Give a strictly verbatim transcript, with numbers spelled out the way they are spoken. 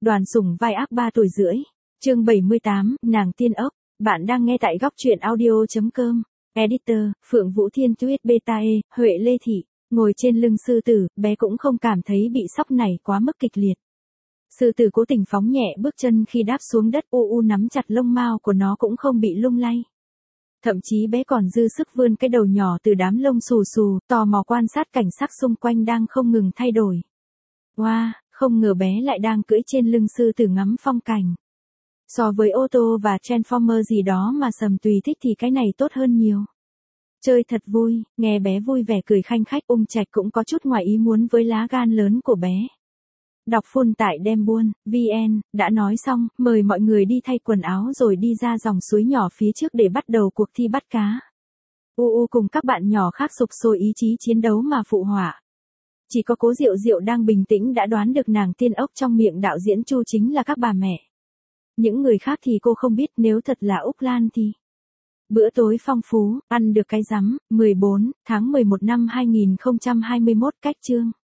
Đoàn Sủng vai ác ba tuổi rưỡi. Chương bảy mươi tám, nàng tiên ốc. Bạn đang nghe tại góc truyện audio chấm com. Editor, Phượng Vũ Thiên Tuyết Beta E, Huệ Lê Thị. Ngồi trên lưng sư tử, bé cũng không cảm thấy bị sóc này quá mức kịch liệt. Sư tử cố tình phóng nhẹ bước chân khi đáp xuống đất, u u nắm chặt lông mao của nó cũng không bị lung lay. Thậm chí bé còn dư sức vươn cái đầu nhỏ từ đám lông xù xù, tò mò quan sát cảnh sắc xung quanh đang không ngừng thay đổi. Wow, không ngờ bé lại đang cưỡi trên lưng sư tử ngắm phong cảnh. So với ô tô và Transformer gì đó mà Sầm tùy thích thì cái này tốt hơn nhiều. Chơi thật vui, nghe bé vui vẻ cười khanh khách, Ung Trạch cũng có chút ngoài ý muốn với lá gan lớn của bé. Đọc full tại Đem Buôn, vn, đã nói xong, mời mọi người đi thay quần áo rồi đi ra dòng suối nhỏ phía trước để bắt đầu cuộc thi bắt cá. U U cùng các bạn nhỏ khác sục sôi ý chí chiến đấu mà phụ họa. Chỉ có Cố Diệu Diệu đang bình tĩnh đã đoán được nàng tiên ốc trong miệng đạo diễn Chu chính là các bà mẹ. Những người khác thì cô không biết, nếu thật là Úc Lan thì... Bữa tối phong phú, ăn được cái rắm, mười bốn tháng mười một năm hai nghìn không trăm hai mươi mốt cách chương.